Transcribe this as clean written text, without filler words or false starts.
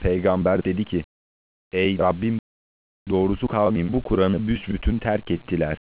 Peygamber dedi ki, ey Rabbim, doğrusu kavmin bu Kur'an'ı büsbütün terk ettiler.